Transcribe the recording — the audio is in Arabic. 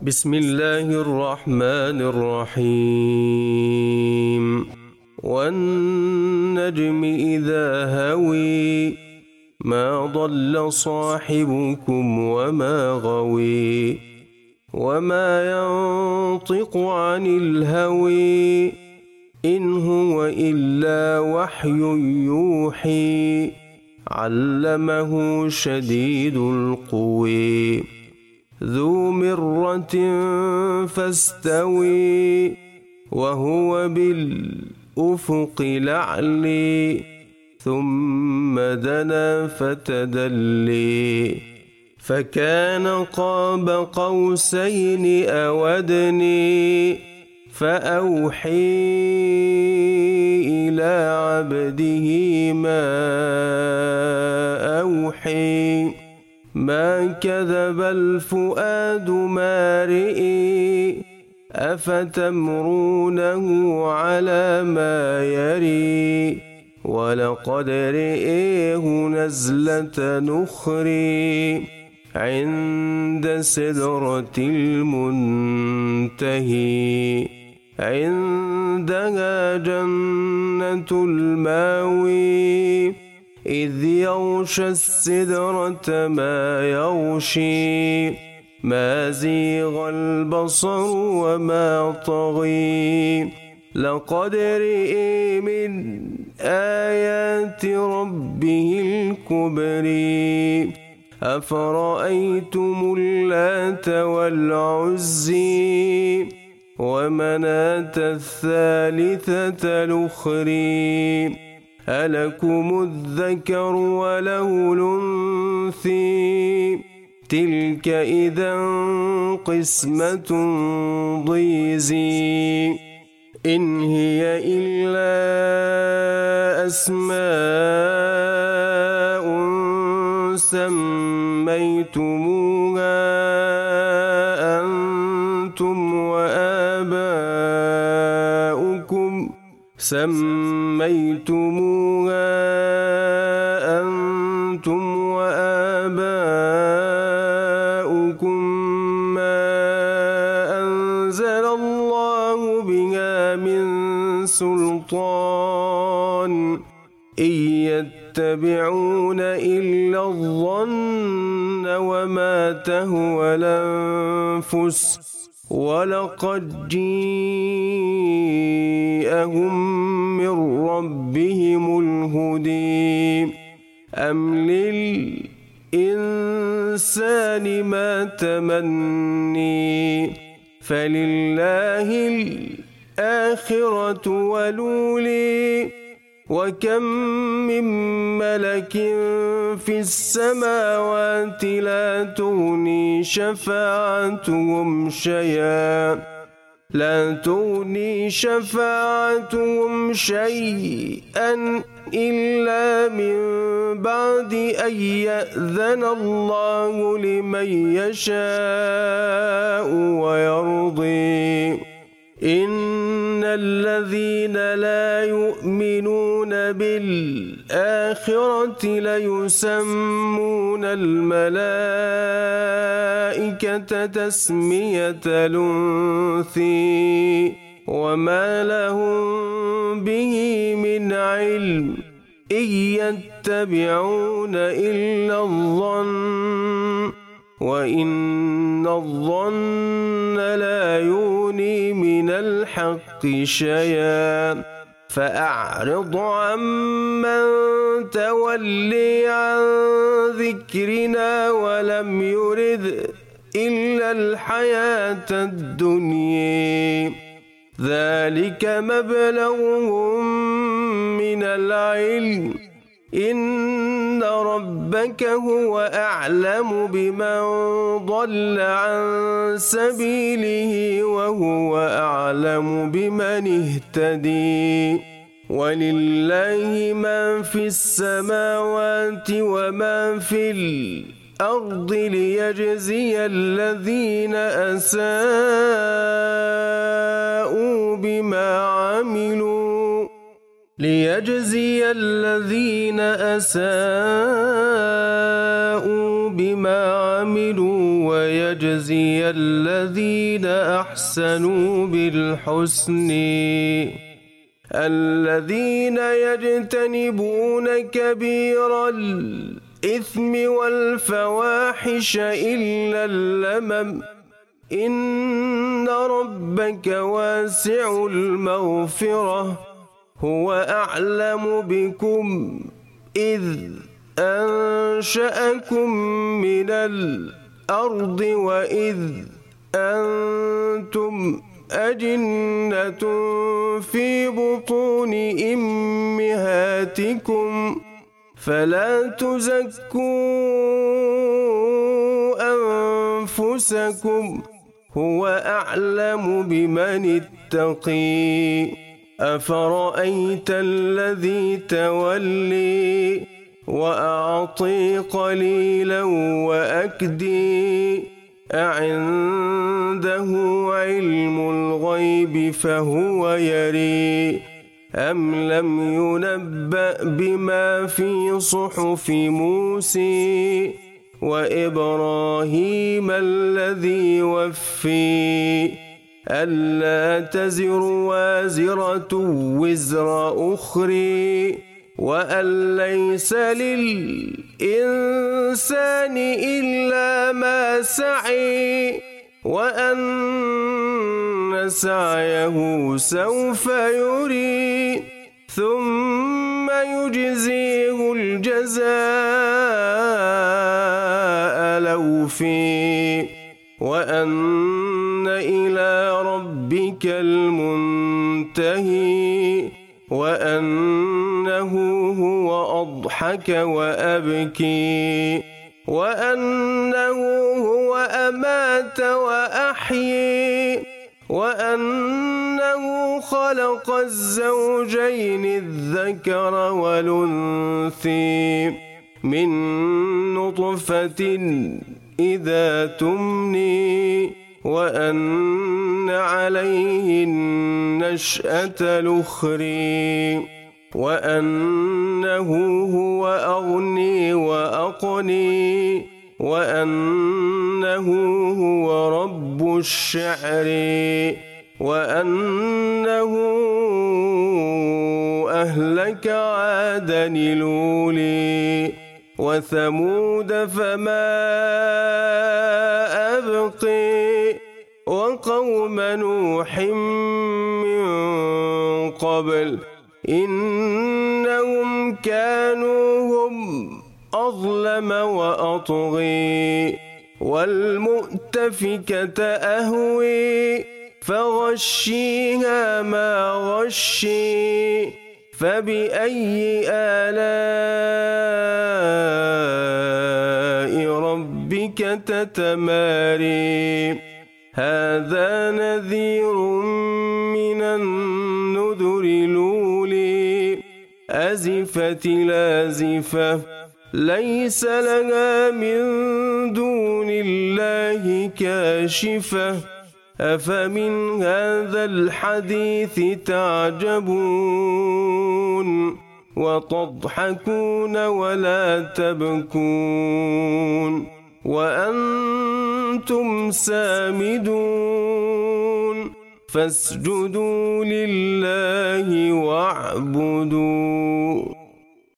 بسم الله الرحمن الرحيم والنجم إذا هوي ما ضل صاحبكم وما غوي وما ينطق عن الهوي إن هو إلا وحي يوحي علمه شديد القوي ذو مرة فاستوي وهو بالأفق الأعلي ثم دنا فتدلي فكان قاب قوسين أو أدنى فأوحي إلى عبده ما أوحي ما كذب الفؤاد ما رئي أفتمرونه على ما يري ولقد رئيه نزلة نخري عند سدرة المنتهي عندها جنة الماوي إذ يغشى السدرة ما يغشي ما زيغ البصر وما طغي لقد رئي من آيات ربه الكبر أفرأيتم اللات والعزي ومناة الثالثة الأخرى ألكم الذكر وله الأنثى تلك إذا قسمة ضيزى إن هي إلا أسماء سميتموها أنتم وآباؤكم ما أنزل الله بها من سلطان إن يتبعون إلا الظن وما تهوى الأنفس ولقد جاءهم من ربهم الهدى أم للإنسان ما تمني فلله الآخرة والأولى وكم من ملك في السماوات لا تغني شفاعتهم شيئا إلا من بعد أن يأذن الله لمن يشاء ويرضي إن الذين لا يؤمنون بالآخرة ليسمون الملائكة تسمية الأنثى وما لهم به من علم إن يتبعون إلا الظن وإن الظن لا يغني من الحق شيئا فأعرض عمن تولي عن ذكرنا ولم يرد إلا الحياة الدنيا ذلك مبلغهم من العلم إن ربك هو أعلم بمن ضل عن سبيله وهو أعلم بمن اهتدي ولله ما في السماوات وما في الأرض ليجزي الذين أساءوا بما عملوا ويجزي الذين أحسنوا بالحسن الذين يجتنبون كبير الإثم والفواحش إلا اللمم إن ربك واسع المغفرة هو أعلم بكم إذ أنشأكم من الأرض وإذ أنتم أجنة في بطون أمهاتكم فلا تزكوا أنفسكم هو أعلم بمن اتقي أفرأيت الذي تولي وأعطي قليلا وأكدي أعنده علم الغيب فهو يري أم لم ينبأ بما في صحف موسى وإبراهيم الذي وفي ألا تزر وازرة وزر أخرى وأن ليس للإنسان إلا ما سعي وأن سعيه سوف يري ثم يجزيه الجزاء الأوفى وأن إلى ربك المنتهي وأنه هو أضحك وأبكي وأنه هو أمات وأحيي وأنه خلق الزوجين الذكر والأنثى من نطفة إذا تمني وأن عليه النشأة الأخرى وأنه هو أغني وأقني وأنه هو رب الشعر وأنه أهلك عادا الأولي وثمود فما أبقي وقوم نوح من قبل إنهم كانوا هم أظلم وأطغي والمؤتفكة أهوي فغشيها ما غشي فبأي آلاء ربك تتماري هذا نذير من النذر الأولي أزفت لازفة ليس لها من دون الله كاشفة أفمن هذا الحديث تعجبون وتضحكون ولا تبكون وأنتم سامدون فاسجدوا لله واعبدوا